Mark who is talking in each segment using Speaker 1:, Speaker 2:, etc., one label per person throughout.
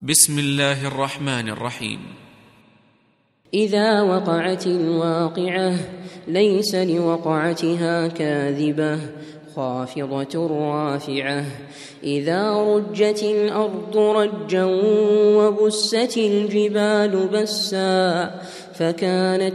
Speaker 1: بسم الله الرحمن الرحيم.
Speaker 2: إذا وقعت الواقعة ليس لوقعتها كاذبة خافضة رافعة. إذا رجت الأرض رجا وبست الجبال بسا فكانت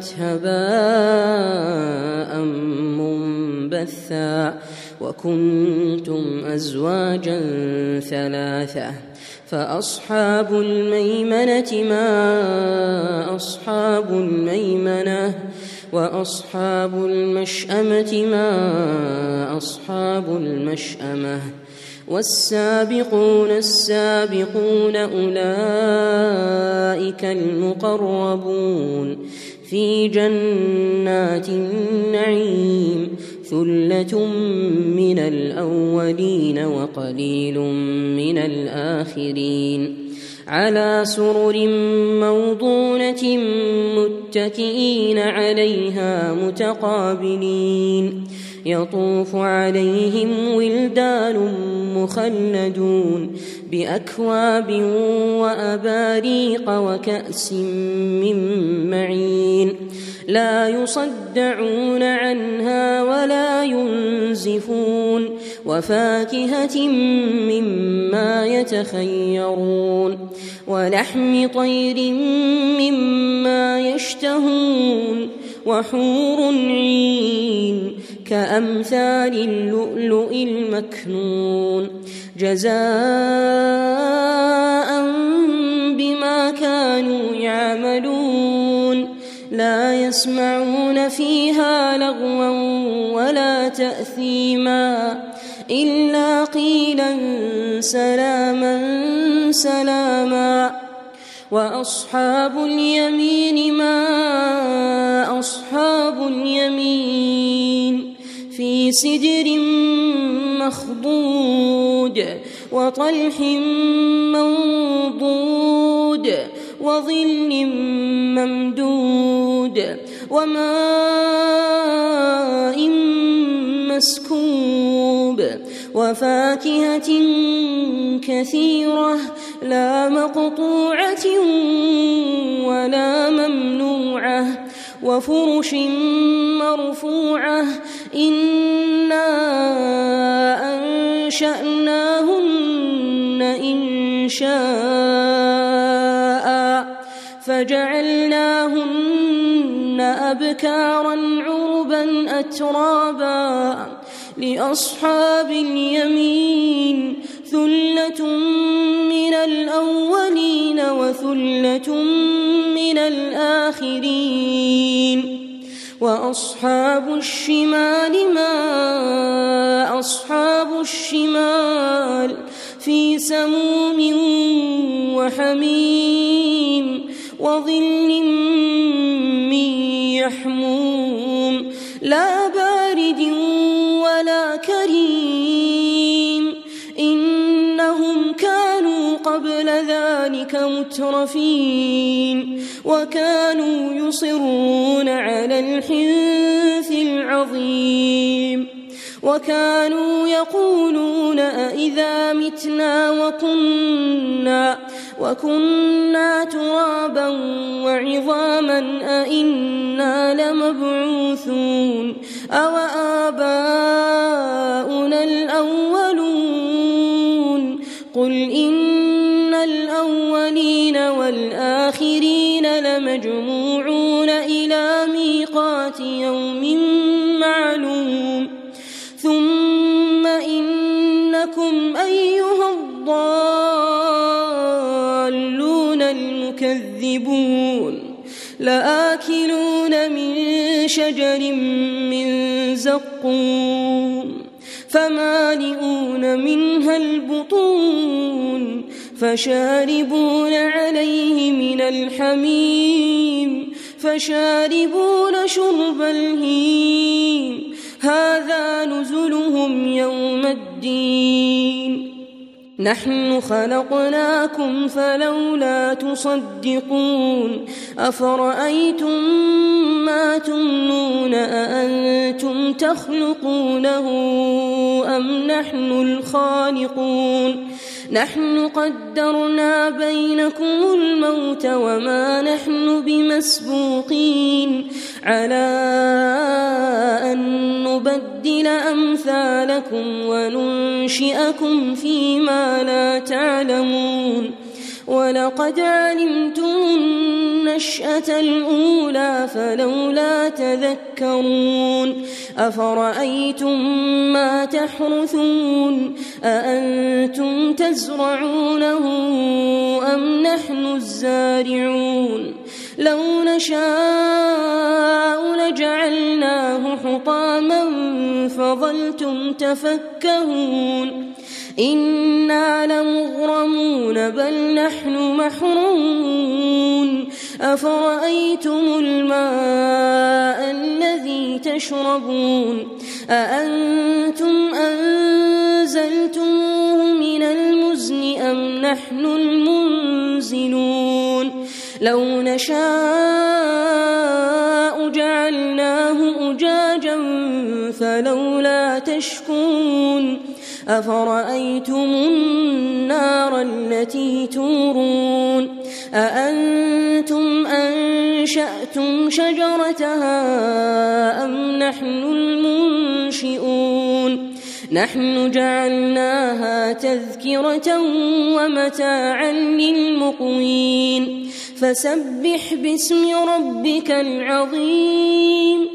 Speaker 2: هباء منبثا وكنتم أزواجا ثلاثة فأصحاب الميمنة ما أصحاب الميمنة وأصحاب المشأمة ما أصحاب المشأمة والسابقون السابقون أولئك المقربون في جنات النعيم ثلة من الأولين وقليل من الآخرين على سرر موضونة متكئين عليها متقابلين يطوف عليهم ولدان مخلدون بأكواب وأباريق وكأس من معين لا يصدعون عنها ولا ينزفون وفاكهة مما يتخيرون ولحم طير مما يشتهون وحور عين كأمثال اللؤلؤ المكنون جزاء بما كانوا يعملون لا يسمعون فيها لغوا ولا تأثيما إلا قيلا سلاما سلاما وأصحاب اليمين ما أصحاب اليمين في سدر مخضود وطلح منضود وظل ممدود وماء مسكوب وفاكهة كثيرة لا مقطوعة ولا ممنوعة وفرش مرفوعة إنا أنشأناهن إنشاء فجعلناهن أبكارا عربا أترابا لأصحاب اليمين ثلة من الأولين وثلة من الآخرين وأصحاب الشمال ما أصحاب الشمال في سموم وحميم وظل من يحموم لا بارد ولا كريم إنهم كانوا قبل ذلك مترفين وكانوا يصرون على الحنث العظيم وكانوا يقولون أإذا متنا وكنا ترابا وعظاما أإنا لمبعوثون أو آباؤنا الأولون قل إن الأولين والآخرين لمجموعون إلى ميقات يوم معلوم ثم إنكم أيها الضالون المكذبون لآكلون من شجر من زقوم فمالئون منها البطون فشاربون عليه من الحميم فشاربون شرب الهيم هذا نزلهم يوم الدين نحن خلقناكم فلولا تصدقون أفرأيتم ما تمنون أأنتم تخلقونه أم نحن الخالقون نحن قدرنا بينكم الموت وما نحن بمسبوقين على أن نبدل أمثالكم وننشئكم فيما لا تعلمون ولقد علمتم النشأة الأولى فلولا تذكرون أفرأيتم ما تحرثون أأنتم تزرعونه أم نحن الزارعون لو نشاء لجعلناه حطاما فظلتم تفكهون إنا لمغرمون بل نحن محرومون أفرأيتم الماء الذي تشربون أأنتم أنزلتموه من المزن أم نحن المنزلون لو نشاء جعلناه أجاجا فلولا تشكرون أفرأيتم النار التي تورون أأنتم أنشأتم شجرتها أم نحن المنشئون نحن جعلناها تذكرة ومتاعا للمقوين فسبح باسم ربك العظيم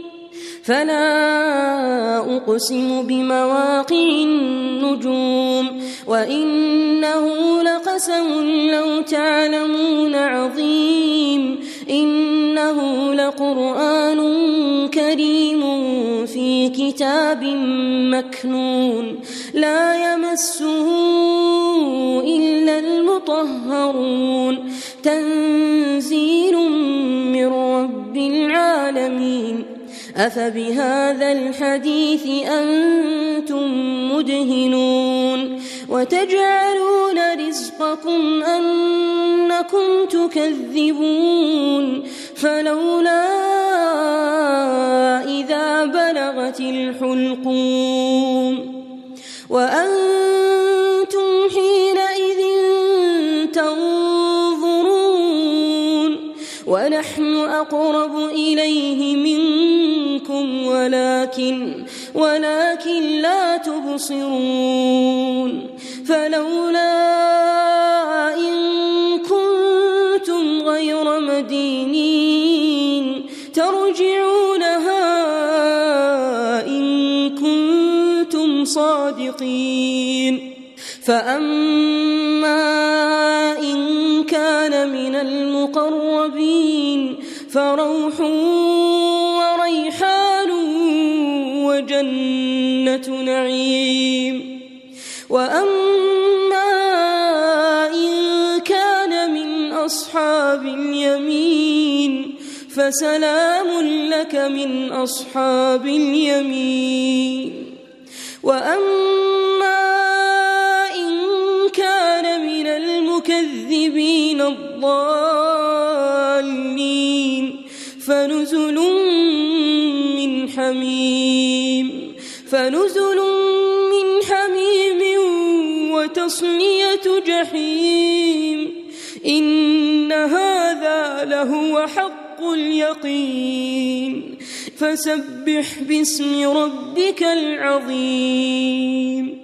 Speaker 2: فلا أقسم بمواقع النجوم وإنه لقسم لو تعلمون عظيم إنه لقرآن كريم في كتاب مكنون لا يمسه إلا المطهرون تنزيل من رب العالمين أفبهذا الحديث أنتم مدهنون وتجعلون رزقكم أنكم تكذبون فلولا إذا بلغت الحلقوم وأنتم حينئذ تنظرون ونحن أقرب إليه منكم ولكن لا تبصرون فلولا إن كنتم غير مدينين ترجعونها إن كنتم صادقين فأما إن كان من المقربين فروح وريحان وجنة نعيم وأما إن كان من أصحاب اليمين فسلام لك من أصحاب اليمين وأما إن كان من المكذبين الضالين فنزل من حميم وتصلية جحيم إن هذا لهو حق اليقين فسبح باسم ربك العظيم